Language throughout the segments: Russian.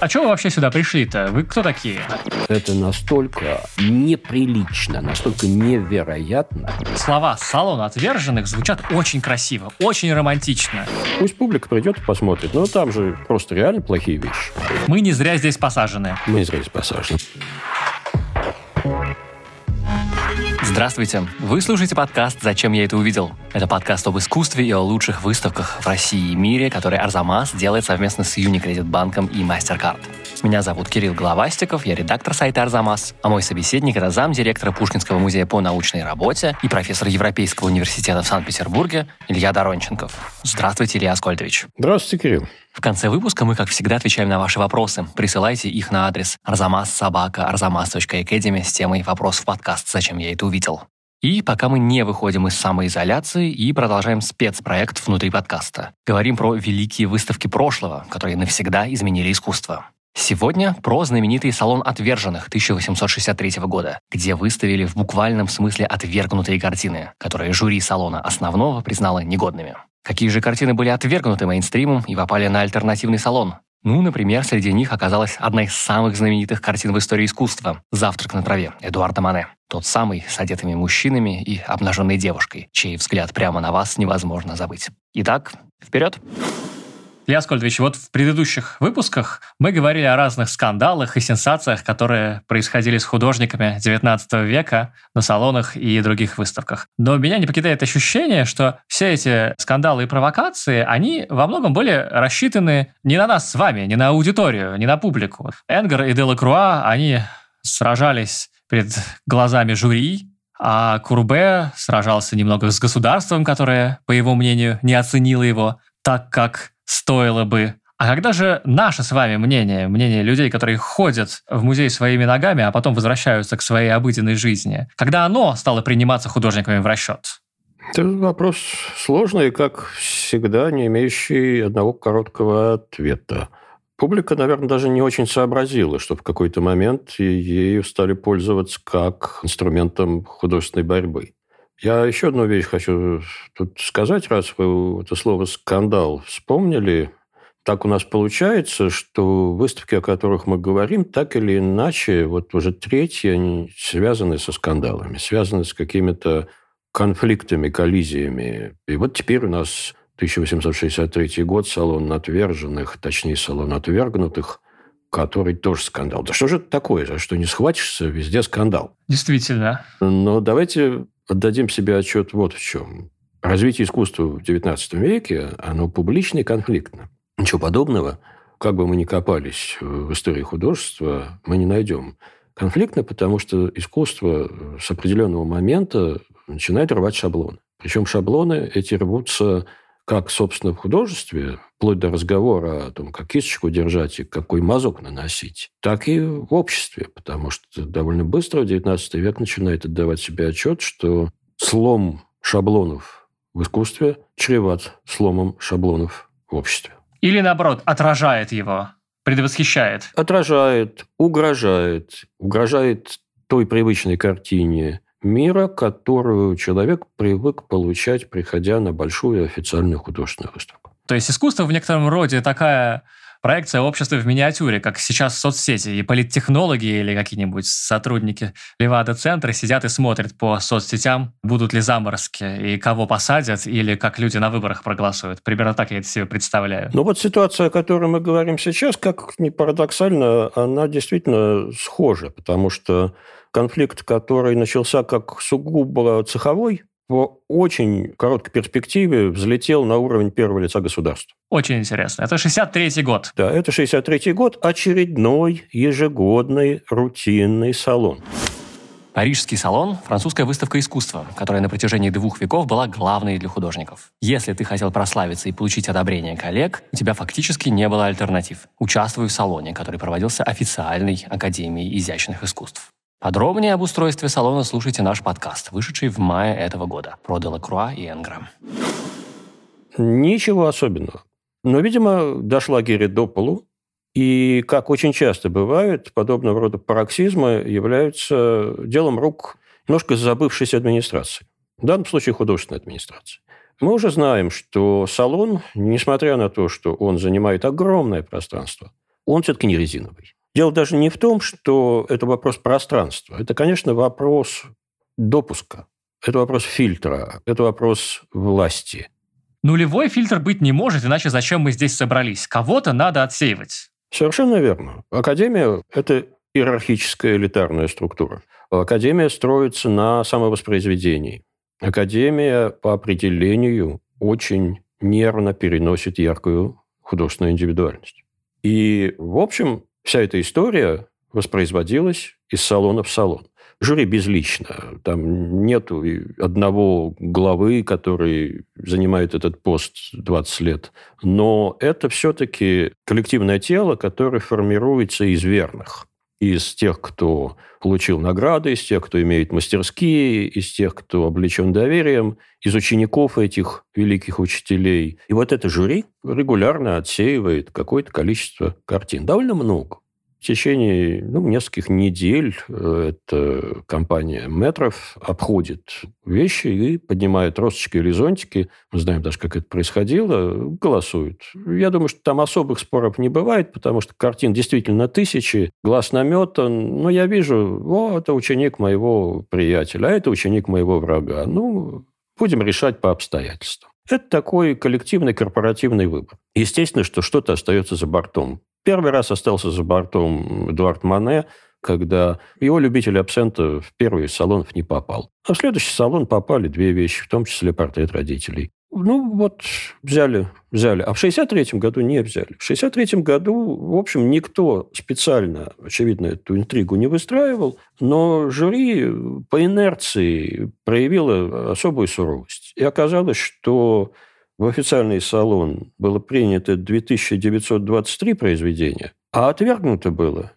А чего вы вообще сюда пришли-то? Вы кто такие? Это настолько неприлично, настолько невероятно. Слова «салон отверженных» звучат очень красиво, очень романтично. Пусть публика придет и посмотрит. Но там же просто реально плохие вещи. Мы не зря здесь посажены. Мы не зря здесь посажены. Здравствуйте! Вы слушаете подкаст «Зачем я это увидел?». Это подкаст об искусстве и о лучших выставках в России и мире, который Арзамас делает совместно с Unicredit банком и MasterCard. Меня зовут Кирилл Головастиков, я редактор сайта Арзамас, а мой собеседник – это замдиректора Пушкинского музея по научной работе и профессор Европейского университета в Санкт-Петербурге Илья Доронченков. Здравствуйте, Илья Аскольдович. Здравствуйте, Кирилл. В конце выпуска мы, как всегда, отвечаем на ваши вопросы. Присылайте их на адрес arzamas@arzamas.academy с темой «Вопрос в подкаст. Зачем я это увидел?». И пока мы не выходим из самоизоляции и продолжаем спецпроект внутри подкаста, говорим про великие выставки прошлого, которые навсегда изменили искусство. Сегодня про знаменитый салон отверженных 1863 года, где выставили в буквальном смысле отвергнутые картины, которые жюри салона основного признало негодными. Какие же картины были отвергнуты мейнстримом и попали на альтернативный салон? Например, среди них оказалась одна из самых знаменитых картин в истории искусства «Завтрак на траве» Эдуарда Мане. Тот самый с одетыми мужчинами и обнаженной девушкой, чей взгляд прямо на вас невозможно забыть. Итак, вперед! Илья Аскольдович, вот в предыдущих выпусках мы говорили о разных скандалах и сенсациях, которые происходили с художниками XIX века на салонах и других выставках. Но меня не покидает ощущение, что все эти скандалы и провокации, они во многом были рассчитаны не на нас с вами, не на аудиторию, не на публику. Энгер и Делакруа, они сражались перед глазами жюри, а Курбе сражался немного с государством, которое, по его мнению, не оценило его так, как стоило бы. А когда же наше с вами мнение людей, которые ходят в музей своими ногами, а потом возвращаются к своей обыденной жизни, когда оно стало приниматься художниками в расчет? Это вопрос сложный, как всегда, не имеющий одного короткого ответа. Публика, наверное, даже не очень сообразила, что в какой-то момент ею стали пользоваться как инструментом художественной борьбы. Я еще одну вещь хочу тут сказать, раз вы это слово «скандал» вспомнили. Так у нас получается, что выставки, о которых мы говорим, так или иначе, вот уже третьи, они связаны со скандалами, связаны с какими-то конфликтами, коллизиями. И вот теперь у нас 1863 год, салон отверженных, точнее, салон отвергнутых, который тоже скандал. Да что же это такое? За что не схватишься, везде скандал. Действительно. Но давайте отдадим себе отчет вот в чем. Развитие искусства в XIX веке, оно публично и конфликтно. Ничего подобного, как бы мы ни копались в истории художества, мы не найдем. Конфликтно, потому что искусство с определенного момента начинает рвать шаблоны. Причем шаблоны эти рвутся как, собственно, в художестве, вплоть до разговора о том, как кисточку держать и какой мазок наносить, так и в обществе, потому что довольно быстро XIX век начинает отдавать себе отчет, что слом шаблонов в искусстве чреват сломом шаблонов в обществе. Или, наоборот, отражает его, предвосхищает. Отражает, угрожает той привычной картине мира, которую человек привык получать, приходя на большую официальную художественную выставку. То есть искусство в некотором роде такая проекция общества в миниатюре, как сейчас соцсети, и политтехнологи или какие-нибудь сотрудники Левада-центра сидят и смотрят по соцсетям, будут ли заморозки, и кого посадят, или как люди на выборах проголосуют. Примерно так я это себе представляю. Ну вот ситуация, о которой мы говорим сейчас, как ни парадоксально, она действительно схожа, потому что конфликт, который начался как сугубо цеховой, в очень короткой перспективе взлетел на уровень первого лица государства. Очень интересно. Это 63-й год. Да, это 63-й год, очередной ежегодный рутинный салон. Парижский салон – французская выставка искусства, которая на протяжении 2 веков была главной для художников. Если ты хотел прославиться и получить одобрение коллег, у тебя фактически не было альтернатив. Участвуй в салоне, который проводился официальной Академией изящных искусств. Подробнее об устройстве салона слушайте наш подкаст, вышедший в мае этого года, про Делакруа и Энгера. Ничего особенного. Но, видимо, дошла гиря до полу, и, как очень часто бывает, подобного рода пароксизмы являются делом рук немножко забывшейся администрации. В данном случае художественной администрации. Мы уже знаем, что салон, несмотря на то, что он занимает огромное пространство, он все-таки не резиновый. Дело даже не в том, что это вопрос пространства. Это, конечно, вопрос допуска. Это вопрос фильтра. Это вопрос власти. Нулевой фильтр быть не может, иначе зачем мы здесь собрались? Кого-то надо отсеивать. Совершенно верно. Академия – это иерархическая элитарная структура. Академия строится на самовоспроизведении. Академия по определению очень нервно переносит яркую художественную индивидуальность. И, в общем, вся эта история воспроизводилась из салона в салон. Жюри безлично. Там нету одного главы, который занимает этот пост 20 лет. Но это все-таки коллективное тело, которое формируется из верных. Из тех, кто получил награды, из тех, кто имеет мастерские, из тех, кто облечен доверием, из учеников этих великих учителей. И вот это жюри регулярно отсеивает какое-то количество картин. Довольно много. В течение нескольких недель эта компания метров обходит вещи и поднимает росточки или зонтики. Мы знаем даже, как это происходило, голосуют. Я думаю, что там особых споров не бывает, потому что картин действительно тысячи, глаз наметан. Но я вижу, это ученик моего приятеля, а это ученик моего врага. Будем решать по обстоятельствам. Это такой коллективный корпоративный выбор. Естественно, что что-то остается за бортом. Первый раз остался за бортом Эдуард Мане, когда его любитель абсента в первый из салонов не попал. А в следующий салон попали две вещи, в том числе портрет родителей. Взяли. А в 1963 году не взяли. В 1963 году, в общем, никто специально, очевидно, эту интригу не выстраивал, но жюри по инерции проявило особую суровость. И оказалось, что в официальный салон было принято 2923 произведения, а отвергнуто было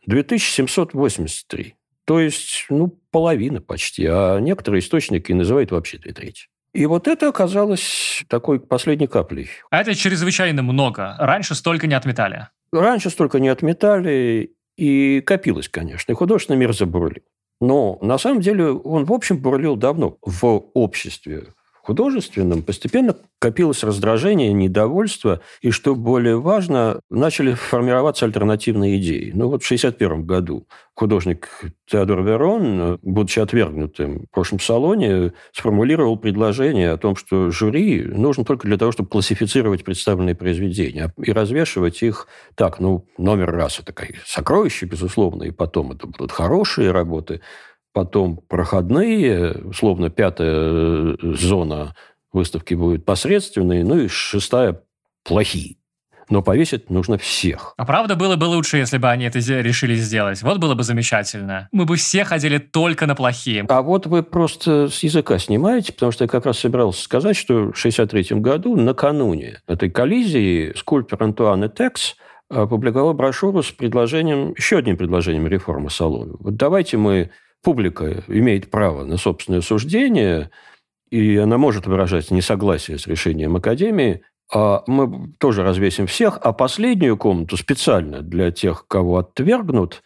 2783. То есть, половина почти. А некоторые источники называют вообще 2/3. И вот это оказалось такой последней каплей. А это чрезвычайно много. Раньше столько не отметали. Раньше столько не отметали, и копилось, конечно. И художественный мир забурлил. Но на самом деле он, в общем, бурлил давно. В обществе художественном постепенно копилось раздражение, недовольство, и, что более важно, начали формироваться альтернативные идеи. В 1961 году художник Теодор Верон, будучи отвергнутым в прошлом салоне, сформулировал предложение о том, что жюри нужно только для того, чтобы классифицировать представленные произведения и развешивать их так, номер раз это сокровища, безусловно, и потом это будут хорошие работы, потом проходные, условно, 5-я зона выставки будет посредственной, и 6-я плохие. Но повесить нужно всех. А правда, было бы лучше, если бы они это решили сделать? Вот было бы замечательно. Мы бы все ходили только на плохие. А вот вы просто с языка снимаете, потому что я как раз собирался сказать, что в 1963 году, накануне этой коллизии, скульптор Антуан Этекс опубликовал брошюру с еще одним предложением реформы салона. Давайте публика имеет право на собственное суждение, и она может выражать несогласие с решением Академии, а мы тоже развесим всех, а последнюю комнату специально для тех, кого отвергнут,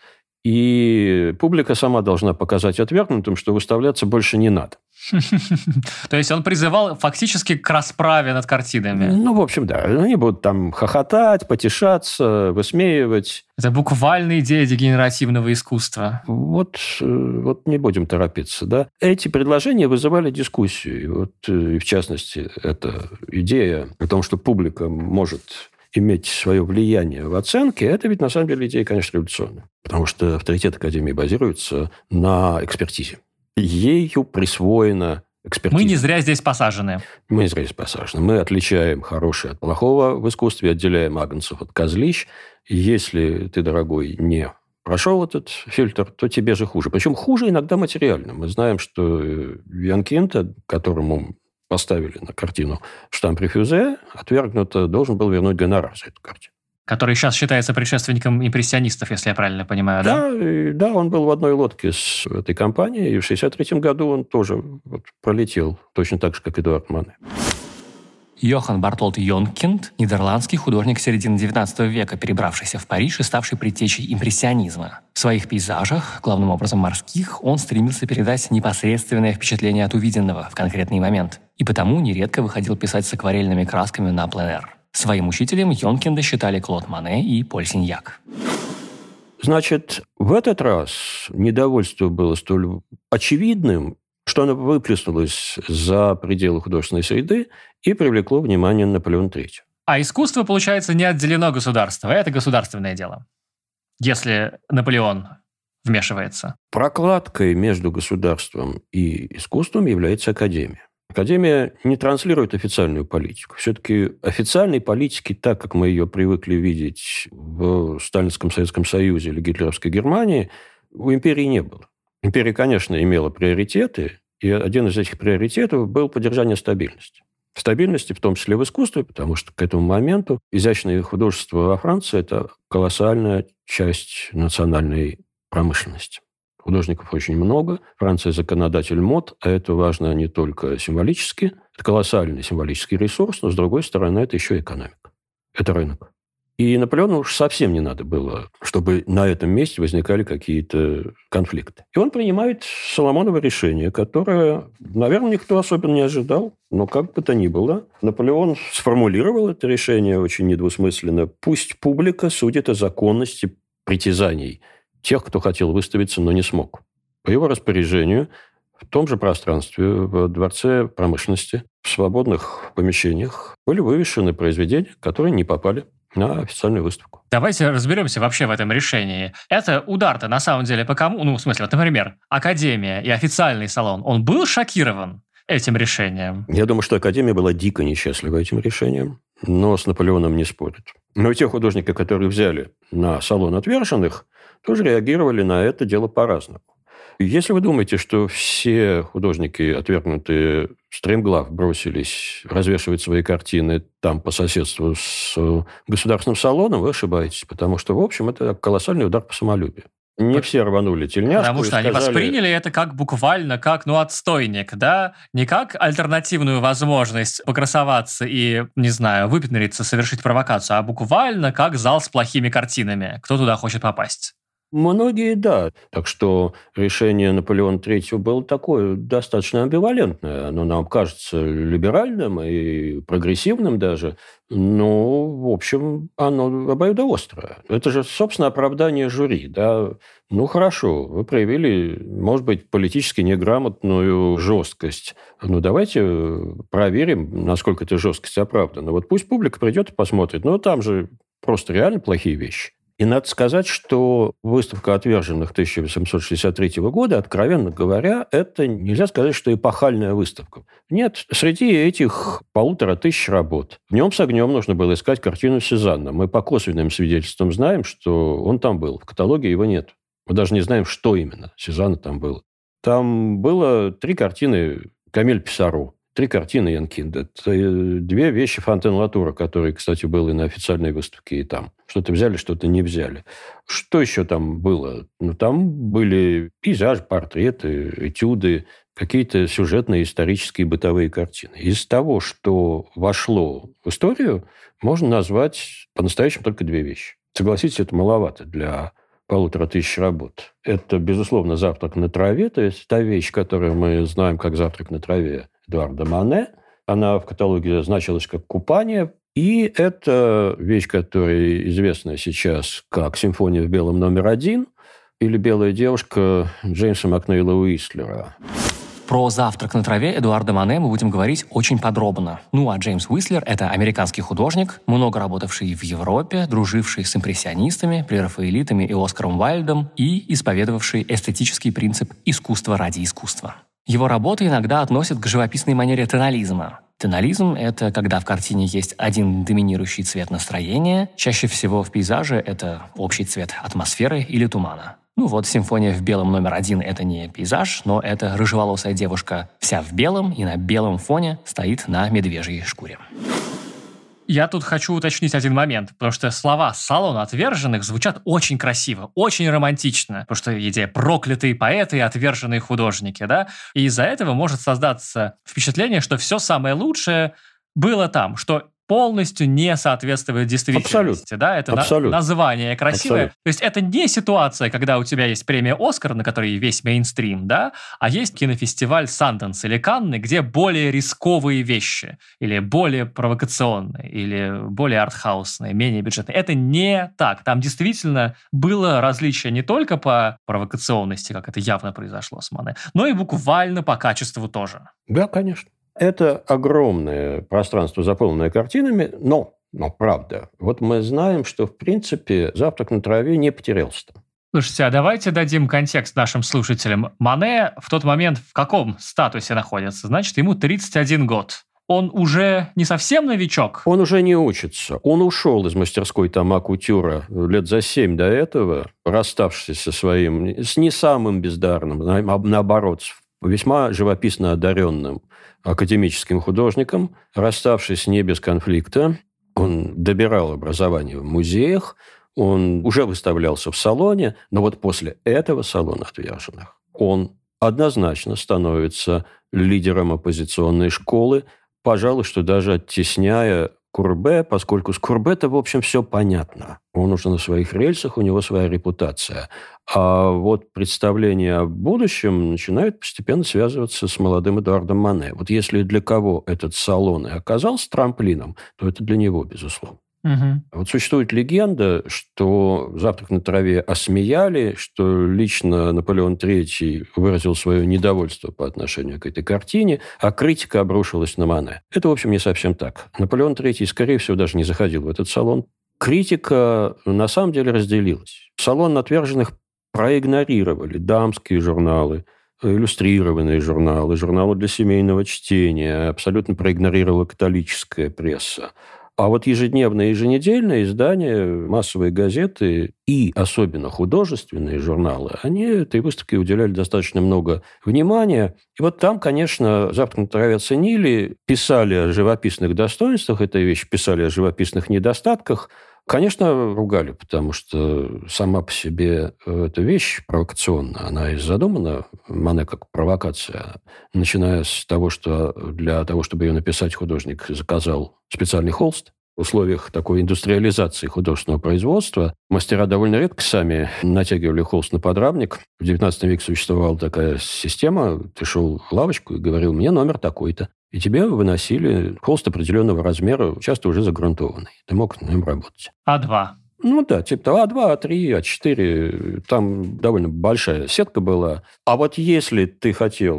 и публика сама должна показать отвергнутым, что выставляться больше не надо. То есть он призывал фактически к расправе над картинами. В общем, да. Они будут там хохотать, потешаться, высмеивать. Это буквально идея дегенеративного искусства. Вот не будем торопиться, да. Эти предложения вызывали дискуссию. И в частности, эта идея о том, что публика может иметь свое влияние в оценке, это ведь на самом деле идея, конечно, революционная. Потому что авторитет Академии базируется на экспертизе. Ею присвоена экспертиза. Мы не зря здесь посажены. Мы отличаем хорошее от плохого в искусстве, отделяем агнцев от козлищ. Если ты, дорогой, не прошел этот фильтр, то тебе же хуже. Причем хуже иногда материально. Мы знаем, что Ян Кинта, которому поставили на картину штамп рефюзе, отвергнуто, должен был вернуть гонорар за эту картину. Который сейчас считается предшественником импрессионистов, если я правильно понимаю, да? Да, он был в одной лодке с этой компанией, и в 1963 году он тоже пролетел, точно так же, как Эдуард Мане. Йохан Бартолд Йонкинд – нидерландский художник середины XIX века, перебравшийся в Париж и ставший предтечей импрессионизма. В своих пейзажах, главным образом морских, он стремился передать непосредственное впечатление от увиденного в конкретный момент, и потому нередко выходил писать с акварельными красками на пленэр. Своим учителем Йонкинда считали Клод Моне и Поль Синьяк. Значит, в этот раз недовольство было столь очевидным, что оно выплеснулось за пределы художественной среды и привлекло внимание Наполеона III. А искусство, получается, не отделено государством. Это государственное дело, если Наполеон вмешивается. Прокладкой между государством и искусством является академия. Академия не транслирует официальную политику. Все-таки официальной политики, так как мы ее привыкли видеть в Сталинском Советском Союзе или гитлеровской Германии, у империи не было. Империя, конечно, имела приоритеты, и один из этих приоритетов был поддержание стабильности. Стабильности, в том числе в искусстве, потому что к этому моменту изящное художество во Франции – это колоссальная часть национальной промышленности. Художников очень много. Франция – законодатель мод, а это важно не только символически. Это колоссальный символический ресурс, но, с другой стороны, это еще экономика. Это рынок. И Наполеону уж совсем не надо было, чтобы на этом месте возникали какие-то конфликты. И он принимает Соломоново решение, которое, наверное, никто особенно не ожидал, но как бы то ни было, Наполеон сформулировал это решение очень недвусмысленно. Пусть публика судит о законности притязаний тех, кто хотел выставиться, но не смог. По его распоряжению в том же пространстве, в Дворце промышленности, в свободных помещениях были вывешены произведения, которые не попали на официальную выставку. Давайте разберемся вообще в этом решении. Это удар-то на самом деле по кому? Ну, в смысле, вот, например, Академия и официальный салон, он был шокирован этим решением? Я думаю, что Академия была дико несчастлива этим решением, но с Наполеоном не спорит. Но и те художники, которые взяли на салон отверженных, тоже реагировали на это дело по-разному. Если вы думаете, что все художники, отвергнутые стремглав, бросились развешивать свои картины там по соседству с государственным салоном, вы ошибаетесь, потому что, в общем, это колоссальный удар по самолюбию. Не все рванули тельняшку. Потому что они восприняли это как буквально как, отстойник, да? Не как альтернативную возможность покрасоваться и, не знаю, выпендриться, совершить провокацию, а буквально как зал с плохими картинами. Кто туда хочет попасть? Многие, да. Так что решение Наполеона III было такое достаточно амбивалентное. Оно нам кажется либеральным и прогрессивным даже. Но, в общем, оно обоюдоострое. Это же, собственно, оправдание жюри. Да? Ну, хорошо, вы проявили, может быть, политически неграмотную жесткость. Ну, давайте проверим, насколько эта жесткость оправдана. Вот пусть публика придет и посмотрит. Но там же просто реально плохие вещи. И надо сказать, что выставка отверженных 1863 года, откровенно говоря, это нельзя сказать, что эпохальная выставка. Нет, среди этих 1500 работ днем с огнем нужно было искать картину Сезанна. Мы по косвенным свидетельствам знаем, что он там был. В каталоге его нет. Мы даже не знаем, что именно Сезанна там было. Там было 3 картины Камиль Писаро. 3 картины Йонкинда. 2 вещи Фонтен-Латура, которые, кстати, были на официальной выставке и там. Что-то взяли, что-то не взяли. Что еще там было? Ну, там были пейзажи, портреты, этюды, какие-то сюжетные, исторические, бытовые картины. Из того, что вошло в историю, можно назвать по-настоящему только 2 вещи. Согласитесь, это маловато для 1500 работ. Это, безусловно, «Завтрак на траве», то есть та вещь, которую мы знаем как «Завтрак на траве» Эдуарда Моне. Она в каталоге значилась как «Купание». И это вещь, которая известна сейчас как «Симфония в белом номер 1» или «Белая девушка» Джеймса Макнейла Уистлера. Про «Завтрак на траве» Эдуарда Моне мы будем говорить очень подробно. Ну, а Джеймс Уистлер – это американский художник, много работавший в Европе, друживший с импрессионистами, прерафаэлитами и Оскаром Уайльдом и исповедовавший эстетический принцип «искусство ради искусства». Его работы иногда относят к живописной манере тонализма. Тонализм – это когда в картине есть один доминирующий цвет настроения. Чаще всего в пейзаже это общий цвет атмосферы или тумана. Ну вот, «Симфония в белом номер 1» – это не пейзаж, но это рыжеволосая девушка вся в белом и на белом фоне стоит на медвежьей шкуре. Я тут хочу уточнить один момент, потому что слова «салон отверженных» звучат очень красиво, очень романтично, потому что идея «проклятые поэты» и «отверженные художники», да? И из-за этого может создаться впечатление, что все самое лучшее было там, что полностью не соответствует действительности. Да? Это название красивое. Абсолютно. То есть это не ситуация, когда у тебя есть премия «Оскар», на которой весь мейнстрим, да, а есть кинофестиваль «Санденс» или «Канны», где более рисковые вещи, или более провокационные, или более артхаусные, менее бюджетные. Это не так. Там действительно было различие не только по провокационности, как это явно произошло с Мане, но и буквально по качеству тоже. Да, конечно. Это огромное пространство, заполненное картинами, но правда, вот мы знаем, что, в принципе, «Завтрак на траве» не потерялся там. Слушайте, а давайте дадим контекст нашим слушателям. Мане в тот момент в каком статусе находится? Значит, ему 31 год. Он уже не совсем новичок? Он уже не учится. Он ушел из мастерской Тома Кутюра лет за 7 до этого, расставшись со своим, с не самым бездарным, наоборот, весьма живописно одаренным академическим художником, расставшись не без конфликта. Он добирал образование в музеях, он уже выставлялся в салоне, но вот после этого салона отверженных он однозначно становится лидером оппозиционной школы, пожалуй, что даже оттесняя Курбе, поскольку с Курбе-то, в общем, все понятно. Он уже на своих рельсах, у него своя репутация. А вот представление о будущем начинает постепенно связываться с молодым Эдуардом Мане. Вот если для кого этот салон и оказался трамплином, то это для него, безусловно. Угу. Вот существует легенда, что «Завтрак на траве» осмеяли, что лично Наполеон III выразил свое недовольство по отношению к этой картине, а критика обрушилась на Мане. Это, в общем, не совсем так. Наполеон III, скорее всего, даже не заходил в этот салон. Критика, на самом деле, разделилась. Салон отверженных проигнорировали дамские журналы, иллюстрированные журналы, журналы для семейного чтения, абсолютно проигнорировала католическая пресса. А вот ежедневные и еженедельные издания, массовые газеты и особенно художественные журналы, они этой выставке уделяли достаточно много внимания. И вот там, конечно, «Завтрак на траве» оценили, писали о живописных достоинствах этой вещи, писали о живописных недостатках. Конечно, ругали, потому что сама по себе эта вещь провокационная. Она и задумана, Мане, как провокация. Начиная с того, что для того, чтобы ее написать, художник заказал специальный холст. В условиях такой индустриализации художественного производства мастера довольно редко сами натягивали холст на подрамник. В XIX веке существовала такая система. Ты шел в лавочку и говорил: мне номер такой-то. И тебе выносили холст определенного размера, часто уже загрунтованный. Ты мог на нем работать. А2. Ну да, типа того, А2, А3, А4. Там довольно большая сетка была. А вот если ты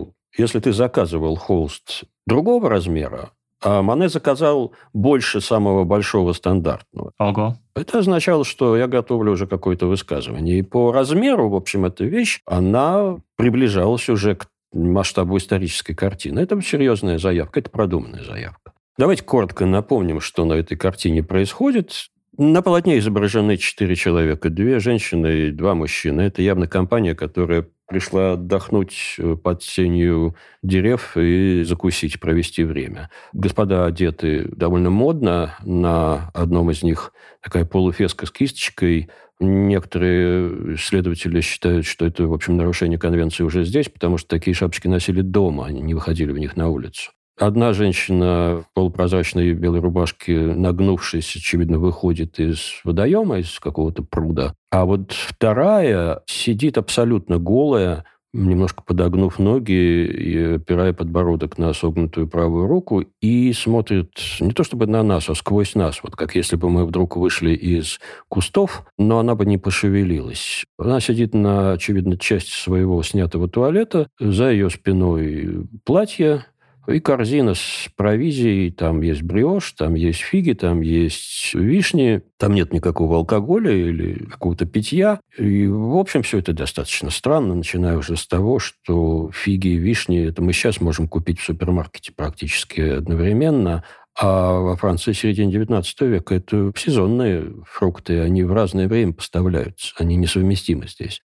заказывал холст другого размера, а Мане заказал больше самого большого стандартного. Ого. Это означало, что я готовлю уже какое-то высказывание. И по размеру, в общем, эта вещь, она приближалась уже к масштабу исторической картины. Это серьезная заявка, это продуманная заявка. Давайте коротко напомним, что на этой картине происходит. На полотне изображены 4 человека, 2 женщины и 2 мужчины. Это явно компания, которая пришла отдохнуть под тенью дерев и закусить, провести время. Господа одеты довольно модно. На одном из них такая полуфеска с кисточкой. Некоторые исследователи считают, что это, в общем, нарушение конвенции уже здесь, потому что такие шапочки носили дома, они не выходили в них на улицу. Одна женщина в полупрозрачной белой рубашке, нагнувшись, очевидно, выходит из водоема, из какого-то пруда. А вот вторая сидит абсолютно голая, немножко подогнув ноги и опирая подбородок на согнутую правую руку, и смотрит не то чтобы на нас, а сквозь нас, вот как если бы мы вдруг вышли из кустов, но она бы не пошевелилась. Она сидит на, очевидно, части своего снятого туалета, за ее спиной платье, и корзина с провизией, там есть бриош, там есть фиги, там есть вишни, там нет никакого алкоголя или какого-то питья. И, в общем, все это достаточно странно, начиная уже с того, что фиги и вишни, это мы сейчас можем купить в супермаркете практически одновременно, а во Франции в середине XIX века это сезонные фрукты, они в разное время поставляются, они несовместимы здесь.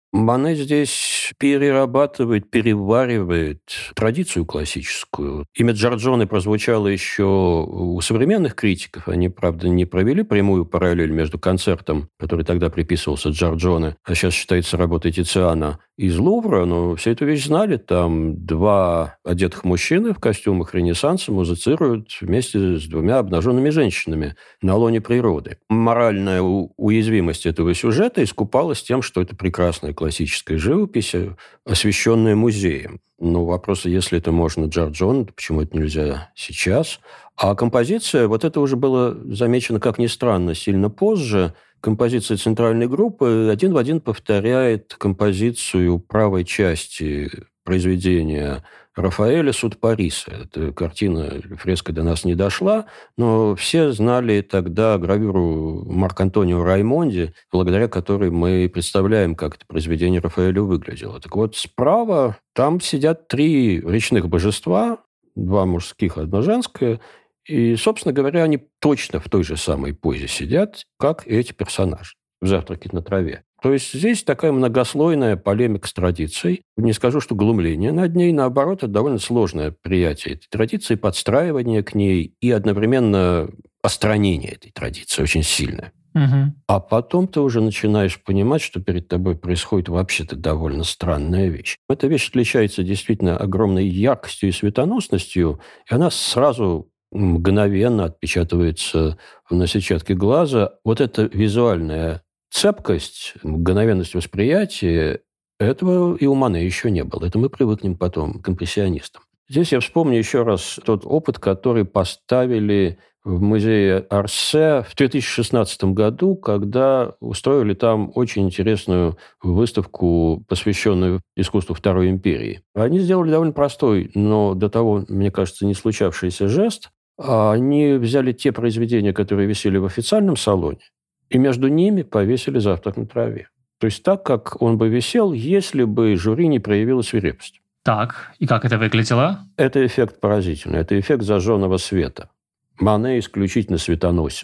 Мане здесь перерабатывает, переваривает традицию классическую. Имя Джорджоне прозвучало еще у современных критиков. Они, правда, не провели прямую параллель между концертом, который тогда приписывался Джорджоне, а сейчас считается работой Тициана, из Лувра, но все эту вещь знали. Там два одетых мужчины в костюмах Ренессанса музицируют вместе с двумя обнаженными женщинами на лоне природы. Моральная уязвимость этого сюжета искупалась тем, что это прекрасная классическая живопись, освещенная музеем. Но вопрос, если это можно Джорджоне, то почему это нельзя сейчас? А композиция, вот это уже было замечено, как ни странно, сильно позже. Композиция центральной группы один в один повторяет композицию правой части произведения Рафаэля «Суд Париса». Эта картина, фреска до нас не дошла, но все знали тогда гравюру Марк-Антонио Раймонди, благодаря которой мы представляем, как это произведение Рафаэля выглядело. Так вот, справа там сидят три речных божества, два мужских, одно женское, и, собственно говоря, они точно в той же самой позе сидят, как и эти персонажи в «Завтраке на траве». То есть здесь такая многослойная полемика с традицией. Не скажу, что глумление над ней. Наоборот, это довольно сложное приятие этой традиции, подстраивание к ней и одновременно остранение этой традиции очень сильное. Угу. А потом ты уже начинаешь понимать, что перед тобой происходит вообще-то довольно странная вещь. Эта вещь отличается действительно огромной яркостью и светоносностью, и она сразу мгновенно отпечатывается на сетчатке глаза. Вот эта визуальная цепкость, мгновенность восприятия, этого и у Мане еще не было. Это мы привыкнем потом к импрессионистам. Здесь я вспомню еще раз тот опыт, который поставили в музее Орсе в 2016 году, когда устроили там очень интересную выставку, посвященную искусству Второй империи. Они сделали довольно простой, но до того, мне кажется, не случавшийся жест. Они взяли те произведения, которые висели в официальном салоне, и между ними повесили «Завтрак на траве». То есть так, как он бы висел, если бы жюри не проявило свирепость. Так, и как это выглядело? Это эффект поразительный. Это эффект зажженного света. Мане исключительно светоносен.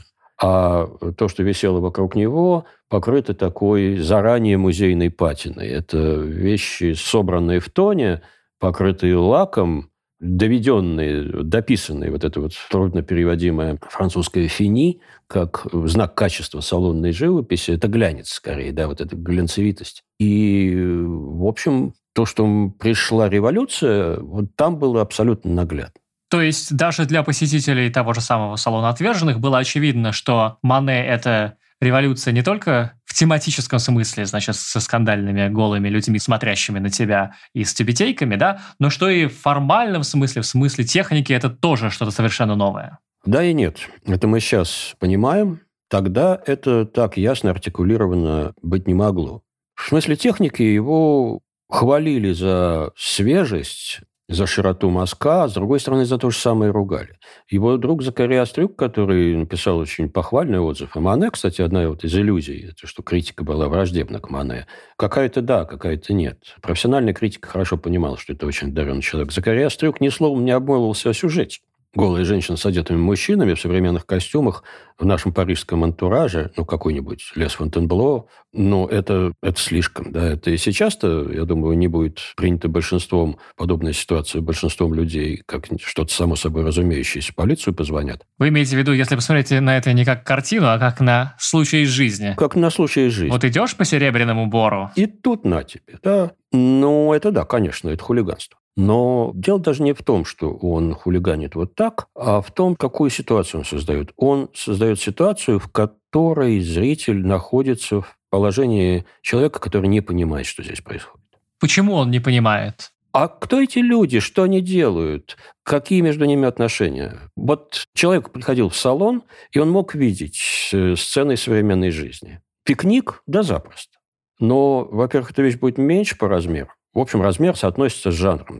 А то, что висело вокруг него, покрыто такой заранее музейной патиной. Это вещи, собранные в тоне, покрытые лаком, доведенные, дописанные, вот это вот трудно переводимое французское «фини», как знак качества салонной живописи, это глянец скорее, да, вот эта глянцевитость. И, в общем, то, что пришла революция, вот там было абсолютно наглядно. То есть даже для посетителей того же самого салона отверженных было очевидно, что Мане — это революция не только в тематическом смысле, значит, со скандальными голыми людьми, смотрящими на тебя, и с тюбетейками, да, но что и в формальном смысле, в смысле техники, это тоже что-то совершенно новое. Да и нет. Это мы сейчас понимаем. Тогда это так ясно артикулировано быть не могло. В смысле техники его хвалили за свежесть, за широту мазка, а с другой стороны, за то же самое ругали. Его друг Закария Острюк, который написал очень похвальный отзыв о Мане, кстати, одна вот из иллюзий, это что критика была враждебна к Мане. Какая-то да, какая-то нет. Профессиональная критика хорошо понимала, что это очень одаренный человек. Закария Острюк ни словом не обмолвился о сюжете. Голая женщина с одетыми мужчинами в современных костюмах в нашем парижском антураже, ну, какой-нибудь Лес Фонтенбло, ну, это слишком, да. Это и сейчас-то, я думаю, не будет принято большинством, подобная ситуация, большинством людей, как что-то само собой разумеющееся, полицию позвонят. Вы имеете в виду, если посмотрите на это не как картину, а как на случай из жизни? Как на случай из жизни. Вот идешь по Серебряному Бору. И тут на тебе, да. Ну, это да, конечно, это хулиганство. Но дело даже не в том, что он хулиганит вот так, а в том, какую ситуацию он создает. Он создает ситуацию, в которой зритель находится в положении человека, который не понимает, что здесь происходит. Почему он не понимает? А кто эти люди? Что они делают? Какие между ними отношения? Вот человек приходил в салон, и он мог видеть сцены современной жизни. Пикник? Да запросто. Но, во-первых, эта вещь будет меньше по размеру. В общем, размер соотносится с жанром.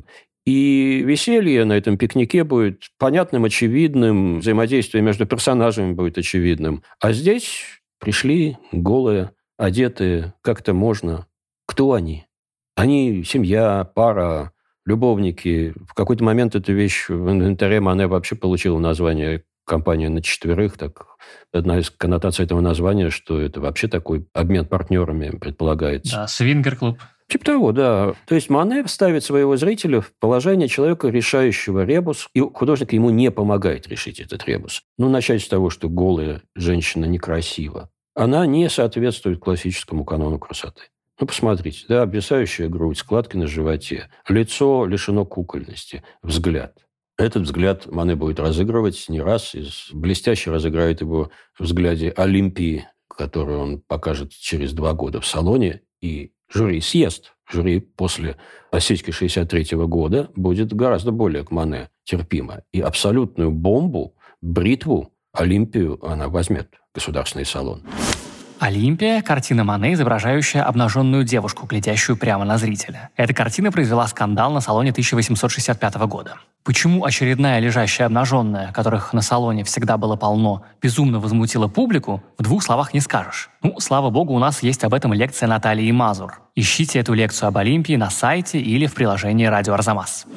И веселье на этом пикнике будет понятным, очевидным, взаимодействие между персонажами будет очевидным. А здесь пришли голые, одетые, как-то можно. Кто они? Они семья, пара, любовники. В какой-то момент эта вещь в инвентаре Мане вообще получила название компания на четверых, так одна из коннотаций этого названия, что это вообще такой обмен партнерами предполагается. Да, свингер-клуб. Типа того, да. То есть Мане ставит своего зрителя в положение человека, решающего ребус, и художник ему не помогает решить этот ребус. Начать с того, что голая женщина некрасива. Она не соответствует классическому канону красоты. Посмотрите, да, обвисающая грудь, складки на животе, лицо лишено кукольности, взгляд. Этот взгляд Мане будет разыгрывать не раз, и блестяще разыграет его в взгляде Олимпии, которую он покажет через 2 года в салоне, и жюри съест. Жюри после «Осетьки» 1963 года будет гораздо более к Мане терпимо. И абсолютную бомбу, бритву, Олимпию она возьмет в государственный салон. «Олимпия» – картина Мане, изображающая обнаженную девушку, глядящую прямо на зрителя. Эта картина произвела скандал на салоне 1865 года. Почему очередная лежащая обнаженная, которых на салоне всегда было полно, безумно возмутила публику, в 2 словах не скажешь. Слава богу, у нас есть об этом лекция Натальи Мазур. Ищите эту лекцию об Олимпии на сайте или в приложении «Радио Арзамас».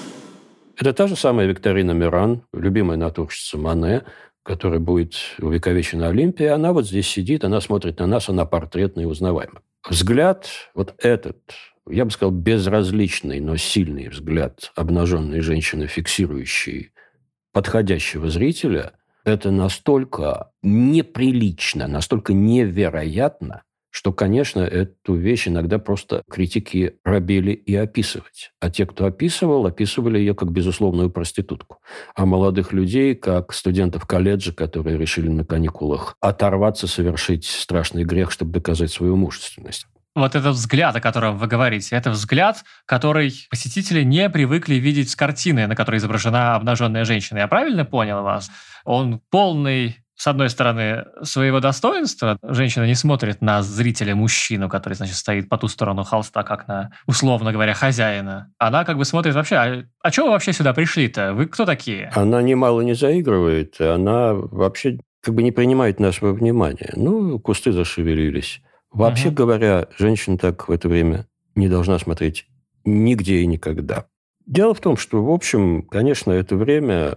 Это та же самая Викторина Миран, любимая натурщица Мане, которая будет увековечена Олимпией. Она вот здесь сидит, она смотрит на нас, она портретная и узнаваемая. Взгляд вот этот, я бы сказал, безразличный, но сильный взгляд обнаженной женщины, фиксирующей подходящего зрителя, это настолько неприлично, настолько невероятно, что, конечно, эту вещь иногда просто критики робели и описывать. А те, кто описывали ее как безусловную проститутку. А молодых людей, как студентов колледжа, которые решили на каникулах оторваться, совершить страшный грех, чтобы доказать свою мужественность. Вот этот взгляд, о котором вы говорите, это взгляд, который посетители не привыкли видеть с картины, на которой изображена обнаженная женщина. Я правильно понял вас? Он полный, с одной стороны, своего достоинства. Женщина не смотрит на зрителя-мужчину, который, значит, стоит по ту сторону холста, как на, условно говоря, хозяина. Она как бы смотрит вообще, а чего вы вообще сюда пришли-то? Вы кто такие? Она немало не заигрывает, она вообще как бы не принимает нашего внимания. Кусты зашевелились. Вообще говоря, женщина так в это время не должна смотреть нигде и никогда. Дело в том, что, в общем, конечно, это время,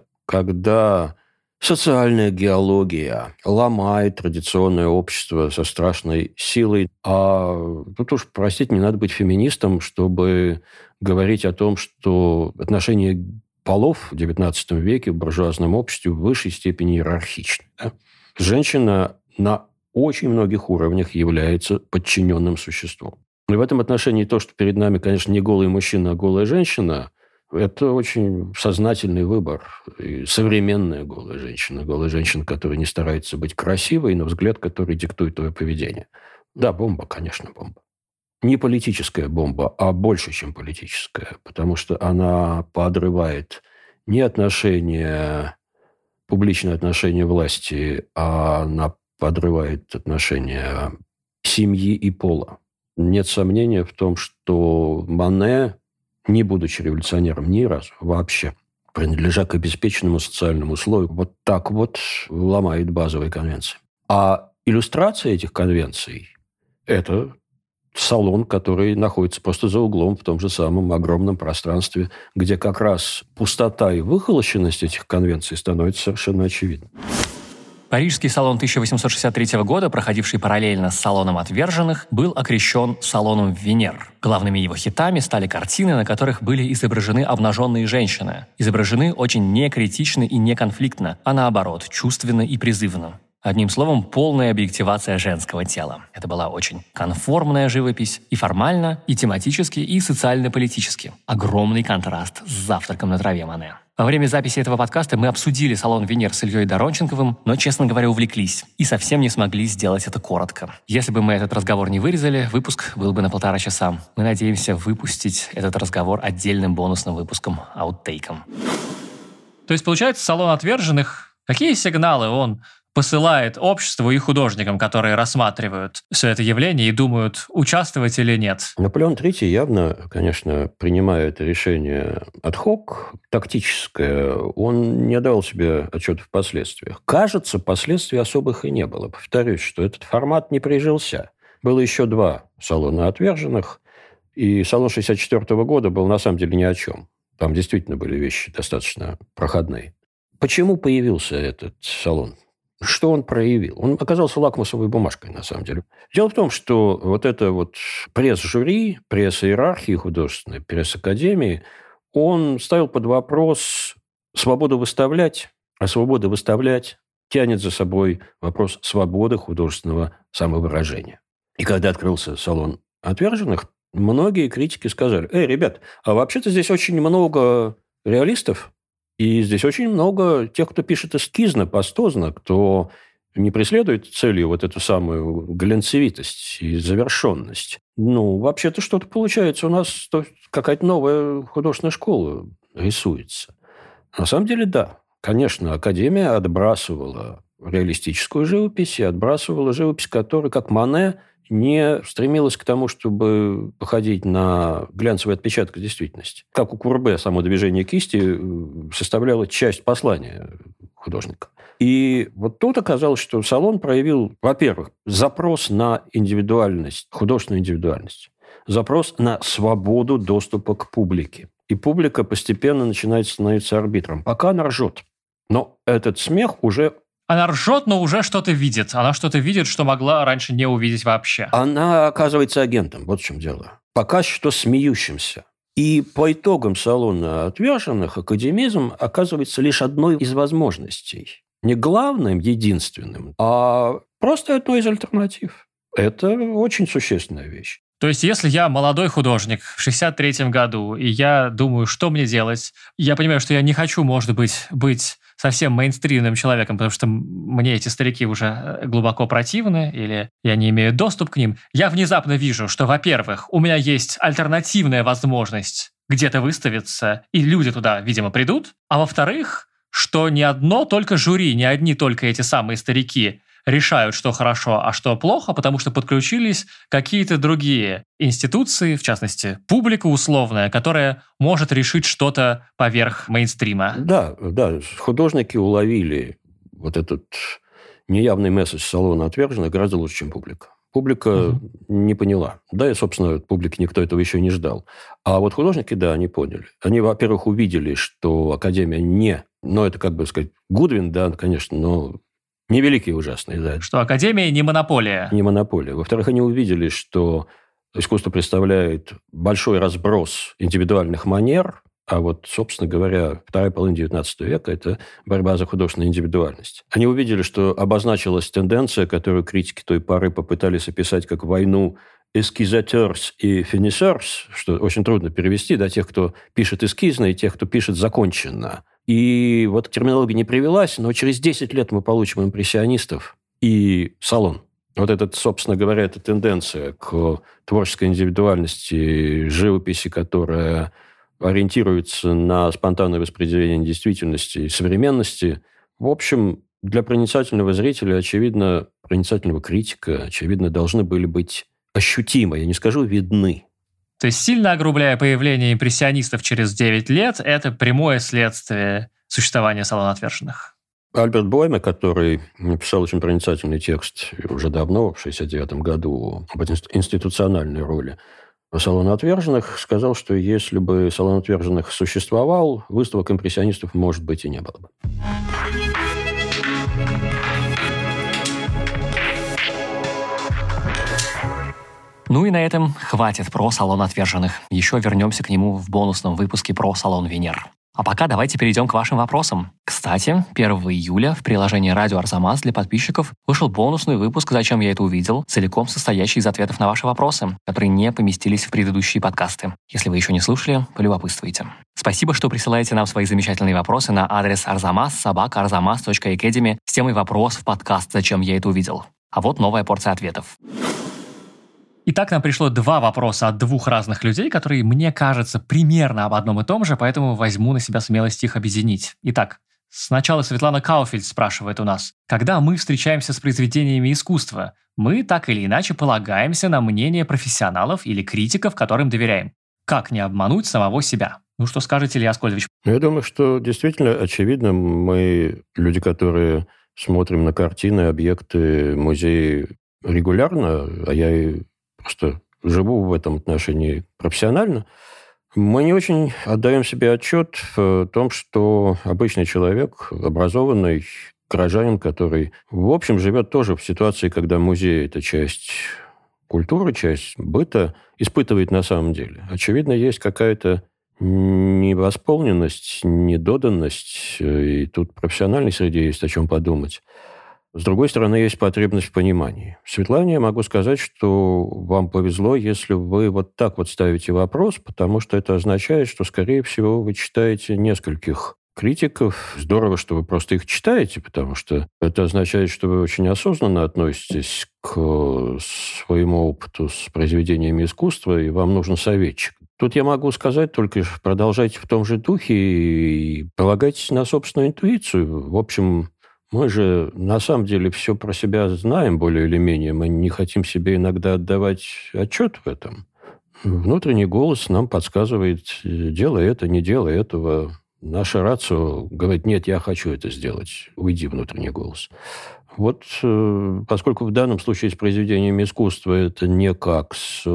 когда социальная геология ломает традиционное общество со страшной силой. А тут уж, простите, не надо быть феминистом, чтобы говорить о том, что отношения полов в XIX веке в буржуазном обществе в высшей степени иерархичны. Да? Женщина на очень многих уровнях является подчиненным существом. И в этом отношении то, что перед нами, конечно, не голый мужчина, а голая женщина, это очень сознательный выбор. И современная голая женщина, которая не старается быть красивой, но взгляд, который диктует твое поведение. Да, бомба, конечно, бомба. Не политическая бомба, а больше, чем политическая, потому что она подрывает не публичные отношения власти, а она подрывает отношения семьи и пола. Нет сомнения в том, что Мане, не будучи революционером ни разу вообще, принадлежа к обеспеченному социальному слою, вот так вот ломает базовые конвенции. А иллюстрация этих конвенций – это салон, который находится просто за углом в том же самом огромном пространстве, где как раз пустота и выхолощенность этих конвенций становится совершенно очевидной. Парижский салон 1863 года, проходивший параллельно с салоном отверженных, был окрещен салоном Венер. Главными его хитами стали картины, на которых были изображены обнаженные женщины. Изображены очень некритично и неконфликтно, а наоборот, чувственно и призывно. Одним словом, полная объективация женского тела. Это была очень конформная живопись и формально, и тематически, и социально-политически. Огромный контраст с «Завтраком на траве» Мане. Во время записи этого подкаста мы обсудили салон Венер с Ильей Доронченковым, но, честно говоря, увлеклись и совсем не смогли сделать это коротко. Если бы мы этот разговор не вырезали, выпуск был бы на 1,5 часа. Мы надеемся выпустить этот разговор отдельным бонусным выпуском, аутейком. То есть, получается, салон отверженных, какие сигналы он посылает обществу и художникам, которые рассматривают все это явление и думают, участвовать или нет? Наполеон III явно, конечно, принимая это решение ad-hoc, тактическое, он не давал себе отчет в последствиях. Кажется, последствий особых и не было. Повторюсь, что этот формат не прижился. Было еще 2 салона отверженных, и салон 1964 года был на самом деле ни о чем. Там действительно были вещи достаточно проходные. Почему появился этот салон? Что он проявил? Он оказался лакмусовой бумажкой, на самом деле. Дело в том, что вот это вот пресс-жюри, пресс-иерархии художественной, пресс-академии, он ставил под вопрос свободу выставлять, а свобода выставлять тянет за собой вопрос свободы художественного самовыражения. И когда открылся салон отверженных, многие критики сказали: ребят, а вообще-то здесь очень много реалистов, и здесь очень много тех, кто пишет эскизно, пастозно, кто не преследует целью вот эту самую глянцевитость и завершенность. Вообще-то что-то получается. У нас какая-то новая художественная школа рисуется. На самом деле, да. Конечно, Академия отбрасывала реалистическую живопись и отбрасывала живопись, которая, как Мане, не стремилась к тому, чтобы походить на глянцевый отпечаток действительности. Как у Курбе само движение кисти составляло часть послания художника. И вот тут оказалось, что салон проявил, во-первых, запрос на индивидуальность, художественную индивидуальность, запрос на свободу доступа к публике. И публика постепенно начинает становиться арбитром. Пока она ржет. Но этот смех уже... Она ржет, но уже что-то видит. Она что-то видит, что могла раньше не увидеть вообще. Она оказывается агентом. Вот в чем дело. Пока что смеющимся. И по итогам салона отверженных академизм оказывается лишь одной из возможностей. Не главным, единственным, а просто одной из альтернатив. Это очень существенная вещь. То есть, если я молодой художник в 63-м году, и я думаю, что мне делать, я понимаю, что я не хочу, может быть совсем мейнстримным человеком, потому что мне эти старики уже глубоко противны, или я не имею доступ к ним, я внезапно вижу, что, во-первых, у меня есть альтернативная возможность где-то выставиться, и люди туда, видимо, придут, а во-вторых, что не одно только жюри, не одни только эти самые старики решают, что хорошо, а что плохо, потому что подключились какие-то другие институции, в частности, публика условная, которая может решить что-то поверх мейнстрима. Да, художники уловили вот этот неявный месседж салона отверженных гораздо лучше, чем публика. Публика не поняла. Да, и, собственно, публике никто этого еще не ждал. А вот художники, да, они поняли. Они, во-первых, увидели, что Академия не... это, как бы сказать, Гудвин, да, конечно, но... не великий и ужасный, да. Что Академия не монополия. Не монополия. Во-вторых, они увидели, что искусство представляет большой разброс индивидуальных манер, а вот, собственно говоря, вторая половина XIX века – это борьба за художественную индивидуальность. Они увидели, что обозначилась тенденция, которую критики той поры попытались описать как войну эскизатерс и финисерс, что очень трудно перевести, да, тех, кто пишет эскизно, и тех, кто пишет законченно. И вот терминология не привелась, но через 10 лет мы получим импрессионистов и салон. Вот это, собственно говоря, эта тенденция к творческой индивидуальности, живописи, которая ориентируется на спонтанное воспределение действительности и современности. В общем, для проницательного зрителя, очевидно, проницательного критика, очевидно, должны были быть ощутимы, я не скажу видны. То есть, сильно огрубляя появление импрессионистов через 9 лет, это прямое следствие существования салона отверженных. Альберт Бойме, который написал очень проницательный текст уже давно, в 1969 году, об институциональной роли салона отверженных, сказал, что если бы салон отверженных существовал, выставок импрессионистов, может быть, и не было бы. Ну и на этом хватит про салон отверженных. Еще вернемся к нему в бонусном выпуске про салон Венер. А пока давайте перейдем к вашим вопросам. Кстати, 1 июля в приложении «Радио Арзамас» для подписчиков вышел бонусный выпуск «Зачем я это увидел», целиком состоящий из ответов на ваши вопросы, которые не поместились в предыдущие подкасты. Если вы еще не слушали, полюбопытствуйте. Спасибо, что присылаете нам свои замечательные вопросы на адрес arzamas@arzamas.academy с темой «Вопрос в подкаст «Зачем я это увидел». А вот новая порция ответов. Итак, нам пришло 2 вопроса от 2 разных людей, которые, мне кажется, примерно об одном и том же, поэтому возьму на себя смелость их объединить. Итак, сначала Светлана Кауфельд спрашивает у нас: когда мы встречаемся с произведениями искусства, мы так или иначе полагаемся на мнение профессионалов или критиков, которым доверяем. Как не обмануть самого себя? Ну, что скажете, Илья Аскольдович? Я думаю, что действительно, очевидно, мы люди, которые смотрим на картины, объекты, музеи регулярно, а я и просто живу в этом отношении профессионально, Мы не очень отдаем себе отчет в том, что обычный человек, образованный горожанин, который, в общем, живет тоже в ситуации, когда музей – это часть культуры, часть быта, испытывает на самом деле. Очевидно, есть какая-то невосполненность, недоданность, и тут профессиональной среде есть о чем подумать. С другой стороны, есть потребность в понимании. Светлане я могу сказать, что вам повезло, если вы вот так вот ставите вопрос, потому что это означает, что, скорее всего, вы читаете нескольких критиков. Здорово, что вы просто их читаете, потому что это означает, что вы очень осознанно относитесь к своему опыту с произведениями искусства, и вам нужен советчик. Тут я могу сказать только, продолжайте в том же духе и полагайтесь на собственную интуицию. В общем, мы же на самом деле все про себя знаем более или менее. Мы не хотим себе иногда отдавать отчет в этом. Внутренний голос нам подсказывает, делай это, не делай этого. Наша рацио говорит, нет, я хочу это сделать. Уйди, внутренний голос. Вот поскольку в данном случае с произведениями искусства это не как с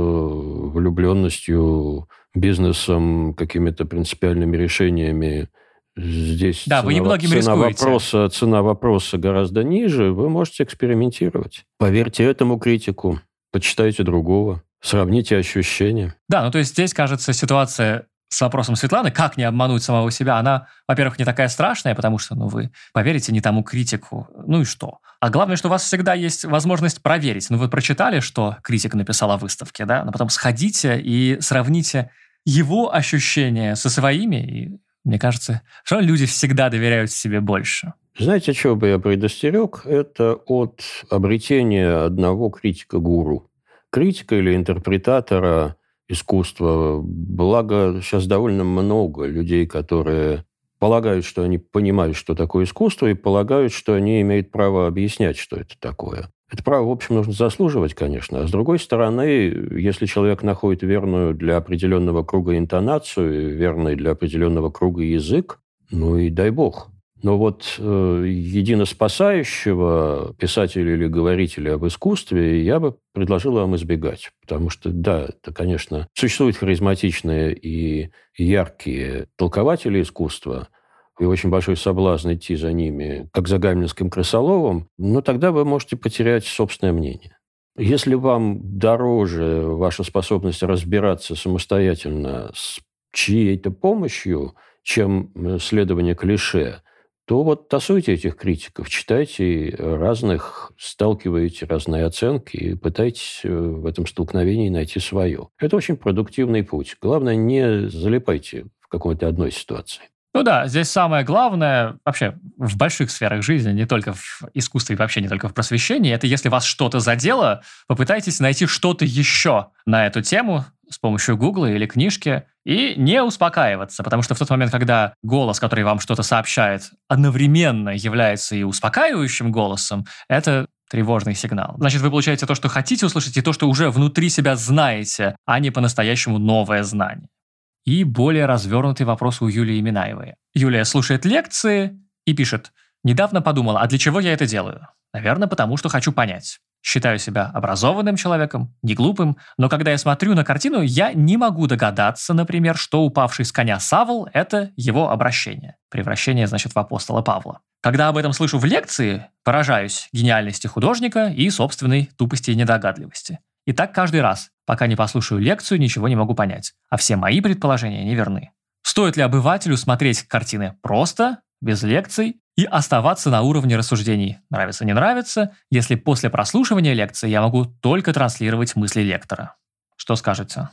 влюбленностью, бизнесом, какими-то принципиальными решениями. Здесь да, вы немногим рискуете. Цена вопроса гораздо ниже. Вы можете экспериментировать. Поверьте этому критику, почитайте другого, сравните ощущения. Да, ну то есть здесь, кажется, ситуация с вопросом Светланы, как не обмануть самого себя, она, во-первых, не такая страшная, потому что, вы поверите не тому критику, ну и что? А главное, что у вас всегда есть возможность проверить. Вы прочитали, что критик написал о выставке, да? Но потом сходите и сравните его ощущения со своими, и мне кажется, что люди всегда доверяют себе больше. Знаете, чего бы я предостерег? Это от обретения одного критика-гуру. Критика или интерпретатора искусства. Благо, сейчас довольно много людей, которые полагают, что они понимают, что такое искусство, и полагают, что они имеют право объяснять, что это такое. Это право, в общем, нужно заслуживать, конечно. А с другой стороны, если человек находит верную для определенного круга интонацию, верный для определенного круга язык, и дай бог. Но вот единоспасающего писателя или говорителя об искусстве я бы предложил вам избегать. Потому что, да, это, конечно, существуют харизматичные и яркие толкователи искусства, и очень большой соблазн идти за ними, как за гамлинским крысоловом, но тогда вы можете потерять собственное мнение. Если вам дороже ваша способность разбираться самостоятельно с чьей-то помощью, чем следование клише, то вот тасуйте этих критиков, читайте разных, сталкивайте разные оценки и пытайтесь в этом столкновении найти свое. Это очень продуктивный путь. Главное, не залипайте в какой-то одной ситуации. Здесь самое главное, вообще в больших сферах жизни, не только в искусстве и вообще не только в просвещении, это если вас что-то задело, попытайтесь найти что-то еще на эту тему с помощью Гугла или книжки и не успокаиваться, потому что в тот момент, когда голос, который вам что-то сообщает, одновременно является и успокаивающим голосом, это тревожный сигнал. Значит, вы получаете то, что хотите услышать, и то, что уже внутри себя знаете, а не по-настоящему новое знание. И более развернутый вопрос у Юлии Минаевой. Юлия слушает лекции и пишет: «Недавно подумала, а для чего я это делаю? Наверное, потому что хочу понять. Считаю себя образованным человеком, не глупым, но когда я смотрю на картину, я не могу догадаться, например, что упавший с коня Савл – это его обращение. Превращение, значит, в апостола Павла. Когда об этом слышу в лекции, поражаюсь гениальности художника и собственной тупости и недогадливости. И так каждый раз, пока не послушаю лекцию, ничего не могу понять, а все мои предположения неверны. Стоит ли обывателю смотреть картины просто, без лекций, и оставаться на уровне рассуждений «нравится, не нравится», если после прослушивания лекции я могу только транслировать мысли лектора? Что скажете?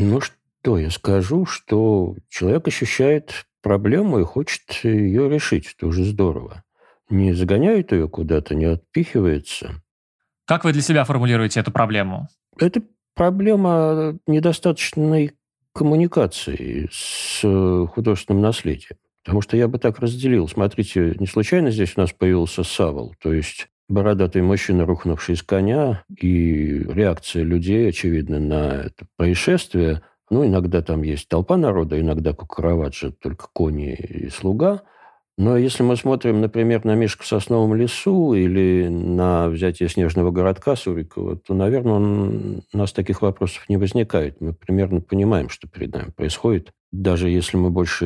Что я скажу, что человек ощущает проблему и хочет ее решить. Это уже здорово. Не загоняет ее куда-то, не отпихивается. Как вы для себя формулируете эту проблему? Это проблема недостаточной коммуникации с художественным наследием. Потому что я бы так разделил. Смотрите, не случайно здесь у нас появился Савл, то есть бородатый мужчина, рухнувший с коня, и реакция людей, очевидно, на это происшествие. Иногда там есть толпа народа, иногда как Караваджо, только кони и слуга. Но если мы смотрим, например, на «Мишку в сосновом лесу» или на «Взятие снежного городка» Сурикова, то, наверное, у нас таких вопросов не возникает. Мы примерно понимаем, что перед нами происходит. Даже если мы больше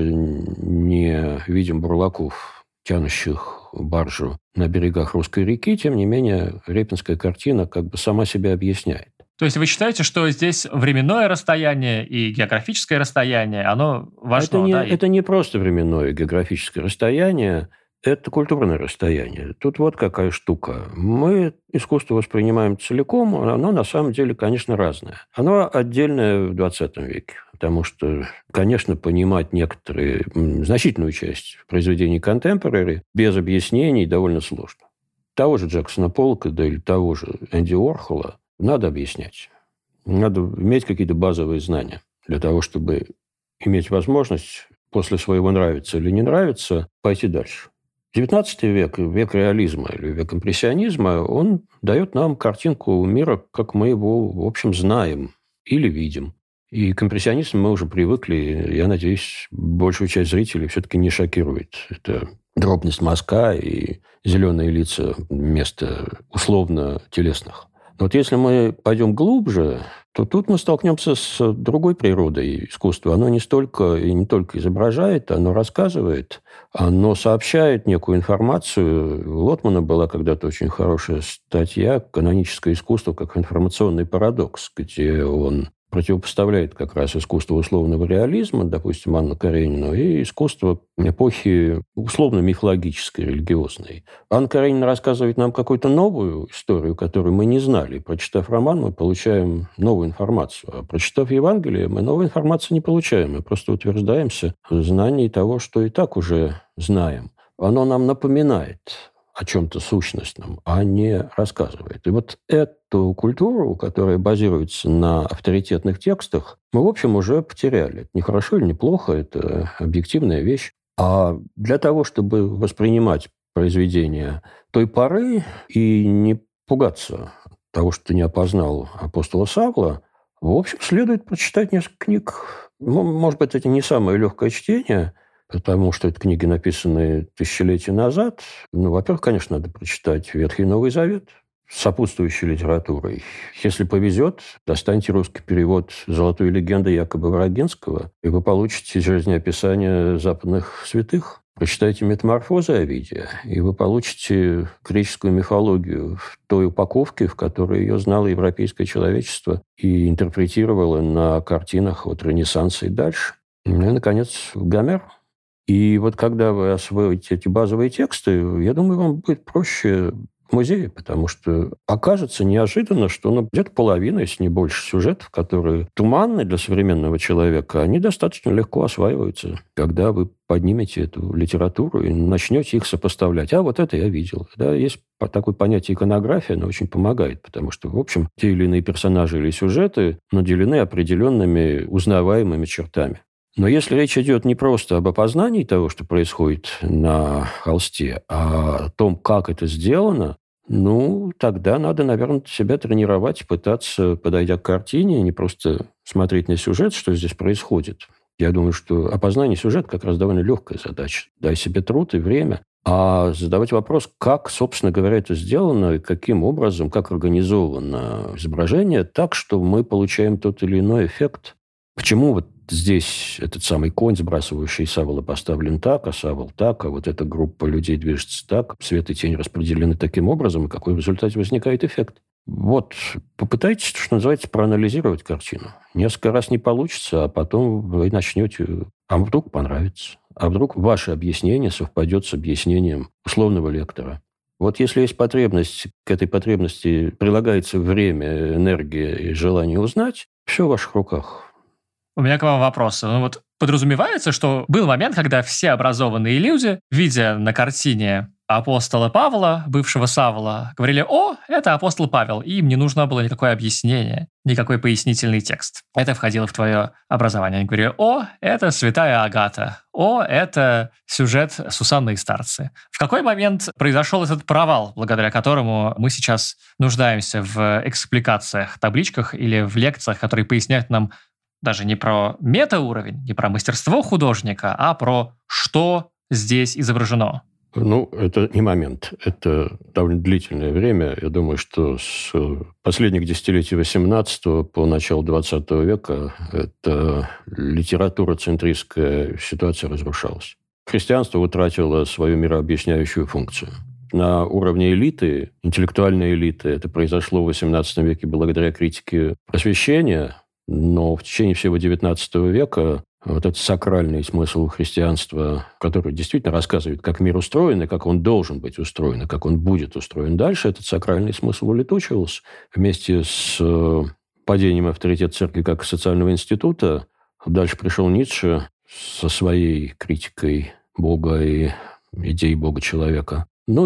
не видим бурлаков, тянущих баржу на берегах русской реки, тем не менее, репинская картина как бы сама себя объясняет. То есть вы считаете, что здесь временное расстояние и географическое расстояние, оно важно, да? Это не просто временное географическое расстояние, это культурное расстояние. Тут вот какая штука. Мы искусство воспринимаем целиком, оно на самом деле, конечно, разное. Оно отдельное в 20 веке, потому что, конечно, понимать некоторые, значительную часть произведений contemporary без объяснений довольно сложно. Того же Джексона Поллока, да или того же Энди Уорхола надо объяснять. Надо иметь какие-то базовые знания для того, чтобы иметь возможность после своего нравится или не нравится пойти дальше. 19 век, век реализма или век импрессионизма, он дает нам картинку мира, как мы его, в общем, знаем или видим. И к импрессионизму мы уже привыкли, я надеюсь, большую часть зрителей все-таки не шокирует. Это дробность мазка и зеленые лица вместо условно телесных. Вот если мы пойдем глубже, то тут мы столкнемся с другой природой искусства. Оно не столько и не только изображает, оно рассказывает, оно сообщает некую информацию. У Лотмана была когда-то очень хорошая статья «Каноническое искусство как информационный парадокс», где он противопоставляет как раз искусство условного реализма, допустим, Анну Каренину, и искусство эпохи условно-мифологической, религиозной. Анна Каренина рассказывает нам какую-то новую историю, которую мы не знали. Прочитав роман, мы получаем новую информацию. А прочитав Евангелие, мы новой информации не получаем. Мы просто утверждаемся в знании того, что и так уже знаем. Оно нам напоминает о чем-то сущностном, а не рассказывает. И вот эту культуру, которая базируется на авторитетных текстах, мы, в общем, уже потеряли. Это не хорошо или не плохо, это объективная вещь. А для того, чтобы воспринимать произведения той поры и не пугаться того, что ты не опознал апостола Савла, в общем, следует прочитать несколько книг. Может быть, это не самое легкое чтение, потому что это книги, написанные тысячелетия назад. Во-первых, конечно, надо прочитать Ветхий и Новый Завет с сопутствующей литературой. Если повезет, достаньте русский перевод «Золотой легенды» Якоба Варагинского, и вы получите жизнеописание западных святых. Прочитайте «Метаморфозы» Овидия, и вы получите греческую мифологию в той упаковке, в которой ее знало европейское человечество и интерпретировало на картинах от Ренессанса и дальше. И, наконец, Гомер. И вот когда вы освоите эти базовые тексты, я думаю, вам будет проще в музее, потому что окажется неожиданно, что где-то половина, если не больше, сюжетов, которые туманны для современного человека, они достаточно легко осваиваются, когда вы поднимете эту литературу и начнете их сопоставлять. А вот это я видел. Да, есть такое понятие иконография, оно очень помогает, потому что, в общем, те или иные персонажи или сюжеты наделены определенными узнаваемыми чертами. Но если речь идет не просто об опознании того, что происходит на холсте, а о том, как это сделано, тогда надо, наверное, себя тренировать, пытаться, подойдя к картине, не просто смотреть на сюжет, что здесь происходит. Я думаю, что опознание сюжета как раз довольно легкая задача. Дай себе труд и время. А задавать вопрос, как, собственно говоря, это сделано, и каким образом, как организовано изображение так, что мы получаем тот или иной эффект. Почему вот здесь этот самый конь, сбрасывающий Савола, поставлен так, а Савол так, а вот эта группа людей движется так, свет и тень распределены таким образом, и какой в результате возникает эффект? Вот, попытайтесь, что называется, проанализировать картину. Несколько раз не получится, а потом вы начнете... А вдруг понравится? А вдруг ваше объяснение совпадет с объяснением условного лектора? Вот если есть потребность, к этой потребности прилагается время, энергия и желание узнать, все в ваших руках. У меня к вам вопрос. Подразумевается, что был момент, когда все образованные люди, видя на картине апостола Павла, бывшего Савла, говорили: «О, это апостол Павел», и им не нужно было никакое объяснение, никакой пояснительный текст. Это входило в твое образование. Они говорили: «О, это святая Агата», «О, это сюжет Сусанны и старцы». В какой момент произошел этот провал, благодаря которому мы сейчас нуждаемся в экспликациях, табличках или в лекциях, которые поясняют нам даже не про метауровень, не про мастерство художника, а про что здесь изображено? Это не момент. Это довольно длительное время. Я думаю, что с последних десятилетий XVIII по начало XX века эта литература-центристская ситуация разрушалась. Христианство утратило свою мирообъясняющую функцию. На уровне элиты, интеллектуальной элиты, это произошло в XVIII веке благодаря критике просвещения, но в течение всего XIX века вот этот сакральный смысл христианства, который действительно рассказывает, как мир устроен, и как он должен быть устроен, и как он будет устроен дальше, этот сакральный смысл улетучивался. Вместе с падением авторитета церкви как социального института дальше пришел Ницше со своей критикой Бога и идей Бога-человека.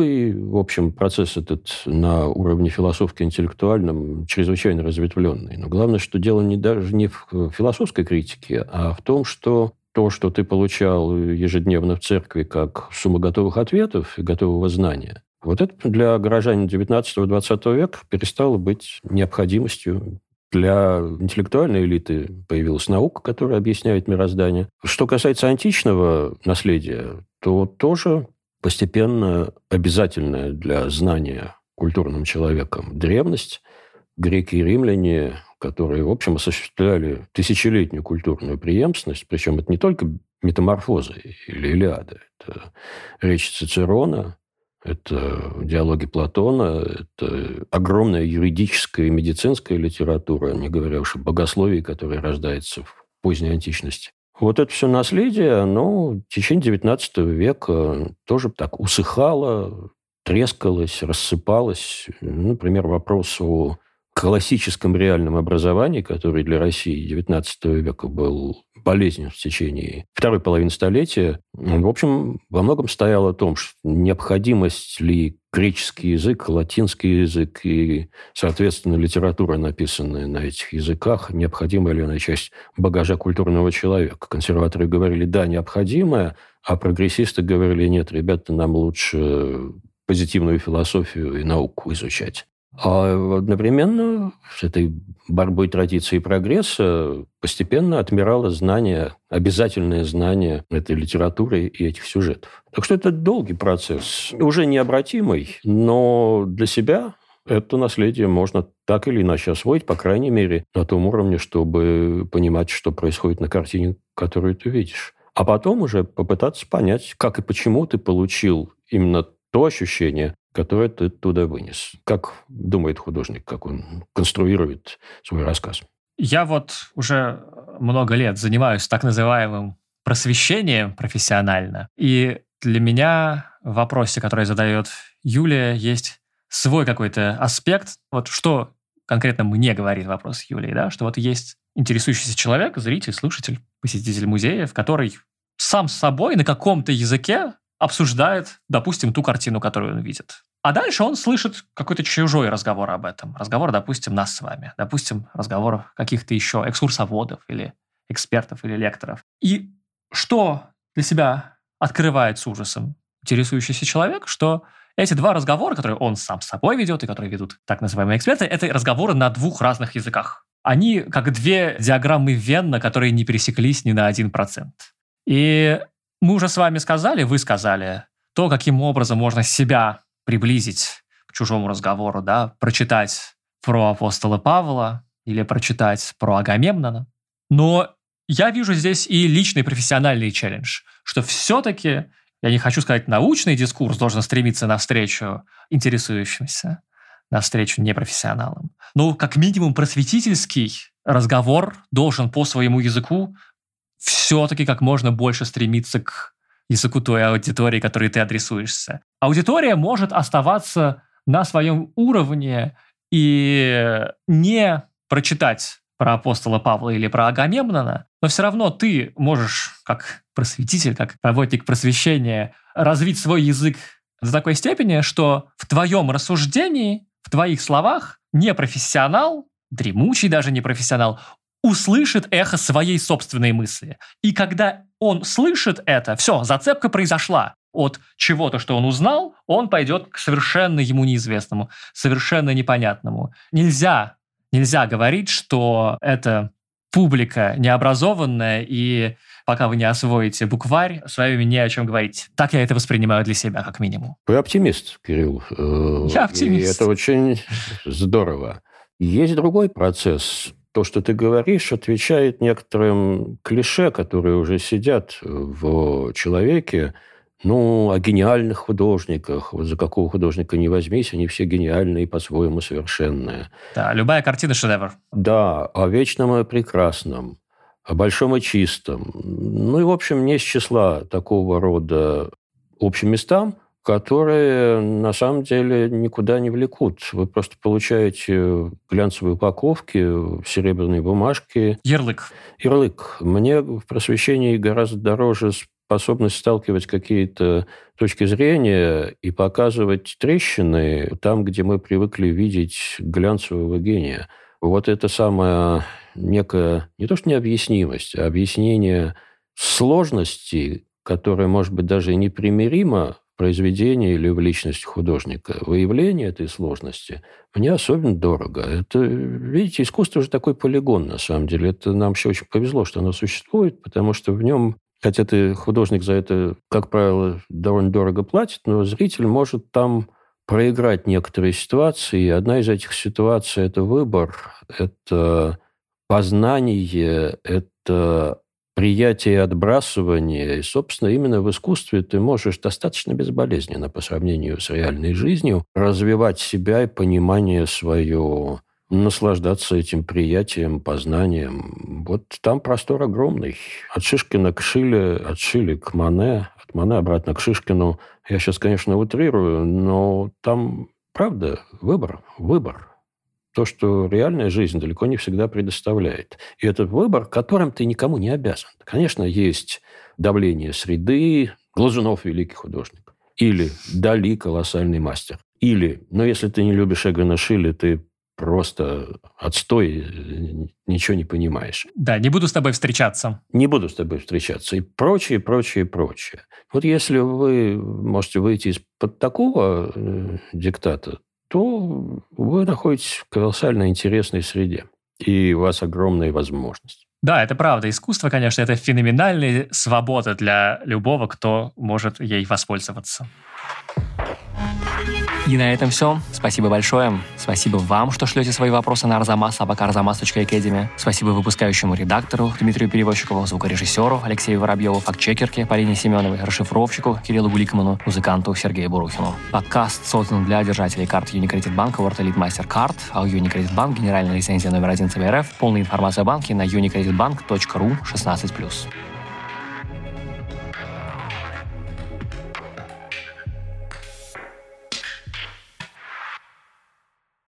В общем, процесс этот на уровне философско-интеллектуальном чрезвычайно разветвленный. Но главное, что дело даже не в философской критике, а в том, что то, что ты получал ежедневно в церкви как сумма готовых ответов и готового знания, вот это для горожанина XIX-XX века перестало быть необходимостью. Для интеллектуальной элиты появилась наука, которая объясняет мироздание. Что касается античного наследия, то тоже постепенно обязательная для знания культурным человеком древность. Греки и римляне, которые, в общем, осуществляли тысячелетнюю культурную преемственность, причем это не только метаморфозы или Илиада, это речь Цицерона, это диалоги Платона, это огромная юридическая и медицинская литература, не говоря уж о богословии, которое рождается в поздней античности. Вот это все наследие, оно в течение XIX века тоже так усыхало, трескалось, рассыпалось. Например, вопрос о классическом реальном образовании, который для России XIX века был болезнен в течение второй половины столетия, в общем, во многом стоял о том, что необходимость ли греческий язык, латинский язык и, соответственно, литература, написанная на этих языках, необходима ли она часть багажа культурного человека. Консерваторы говорили, да, необходимая, а прогрессисты говорили, нет, ребята, нам лучше позитивную философию и науку изучать. А одновременно с этой борьбой традиции и прогресса постепенно отмирало знание, обязательное знание этой литературы и этих сюжетов. Так что это долгий процесс, уже необратимый, но для себя это наследие можно так или иначе освоить, по крайней мере, на том уровне, чтобы понимать, что происходит на картине, которую ты видишь. А потом уже попытаться понять, как и почему ты получил именно то ощущение, которое ты туда вынес. Как думает художник, как он конструирует свой рассказ? Я уже много лет занимаюсь так называемым просвещением профессионально. И для меня в вопросе, который задает Юлия, есть свой какой-то аспект. Что конкретно мне говорит вопрос Юлии, да? Что есть интересующийся человек, зритель, слушатель, посетитель музея, который сам с собой на каком-то языке обсуждает, допустим, ту картину, которую он видит. А дальше он слышит какой-то чужой разговор об этом. Разговор, допустим, нас с вами. Допустим, разговор каких-то еще экскурсоводов или экспертов или лекторов. И что для себя открывает с ужасом интересующийся человек, что эти два разговора, которые он сам с собой ведет и которые ведут так называемые эксперты, это разговоры на двух разных языках. Они как две диаграммы Венна, которые не пересеклись ни на 1%. И мы уже с вами сказали, вы сказали, то, каким образом можно себя приблизить к чужому разговору, да, прочитать про апостола Павла или прочитать про Агамемнона. Но я вижу здесь и личный профессиональный челлендж, что все-таки, я не хочу сказать, научный дискурс должен стремиться навстречу интересующимся, навстречу непрофессионалам. Но как минимум просветительский разговор должен по своему языку все-таки как можно больше стремиться к языку той аудитории, которой ты адресуешься. Аудитория может оставаться на своем уровне и не прочитать про апостола Павла или про Агамемнона, но все равно ты можешь, как просветитель, как работник просвещения, развить свой язык до такой степени, что в твоем рассуждении, в твоих словах непрофессионал, дремучий даже непрофессионал, услышит эхо своей собственной мысли. И когда он слышит это, все, зацепка произошла. От чего-то, что он узнал, он пойдет к совершенно ему неизвестному, совершенно непонятному. Нельзя говорить, что это публика необразованная и пока вы не освоите букварь, с вами не о чем говорить. Так я это воспринимаю для себя, как минимум. Вы оптимист, Кирилл. Я оптимист. И это очень здорово. Есть другой процесс. То, что ты говоришь, отвечает некоторым клише, которые уже сидят в человеке. О гениальных художниках. Вот за какого художника не возьмись, они все гениальные и по-своему совершенные. Да, любая картина – шедевр. Да, о вечном и прекрасном, о большом и чистом. И, в общем, не с числа такого рода общим местам, которые на самом деле никуда не влекут. Вы просто получаете глянцевые упаковки, серебряные бумажки. Ярлык. Мне в просвещении гораздо дороже способность сталкивать какие-то точки зрения и показывать трещины там, где мы привыкли видеть глянцевого гения. Вот это самая некая, не то что необъяснимость, а объяснение сложности, которая, может быть, даже и непримирима в произведении или в личности художника. Выявление этой сложности мне особенно дорого. Это, видите, искусство же такой полигон, на самом деле. Это нам еще очень повезло, что оно существует, потому что в нем, хотя ты художник за это, как правило, довольно дорого платит, но зритель может там проиграть некоторые ситуации. И одна из этих ситуаций – это выбор, это познание, это приятие и отбрасывание. И, собственно, именно в искусстве ты можешь достаточно безболезненно по сравнению с реальной жизнью развивать себя и понимание свое, наслаждаться этим приятием, познанием. Вот там простор огромный. От Шишкина к Шилле, от Шилле к Мане, от Мане обратно к Шишкину. Я сейчас, конечно, утрирую, но там, правда, выбор. То, что реальная жизнь далеко не всегда предоставляет. И этот выбор, которым ты никому не обязан. Конечно, есть давление среды. Глазунов – великий художник. Или Дали – колоссальный мастер. Или, если ты не любишь Эгона Шилля, ты просто отстой, ничего не понимаешь. Да, не буду с тобой встречаться. Не буду с тобой встречаться. И прочее. Вот если вы можете выйти из-под такого диктата, то вы находитесь в колоссально интересной среде. И у вас огромные возможности. Да, это правда. Искусство, конечно, это феноменальная свобода для любого, кто может ей воспользоваться. И на этом все. Спасибо большое. Спасибо вам, что шлете свои вопросы на arzamas@arzamas.academy. Спасибо выпускающему редактору Дмитрию Перевозчикову, звукорежиссеру Алексею Воробьеву, фактчекерке Полине Семеновой, расшифровщику Кириллу Гуликману, музыканту Сергею Бурухину. Подкаст создан для держателей карт Unicredit Bank World Elite MasterCard, а у Unicredit Bank генеральная лицензия номер 1 ЦБРФ. Полная информация о банке на unicreditbank.ru/16+.